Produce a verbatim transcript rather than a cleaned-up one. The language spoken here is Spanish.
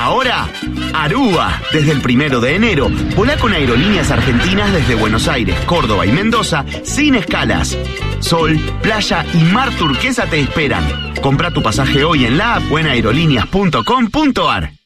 Ahora, Aruba. Desde el primero de enero, volá con Aerolíneas Argentinas desde Buenos Aires, Córdoba y Mendoza sin escalas. Sol, playa y mar turquesa te esperan. Compra tu pasaje hoy en la app o en aerolíneas punto com punto ar.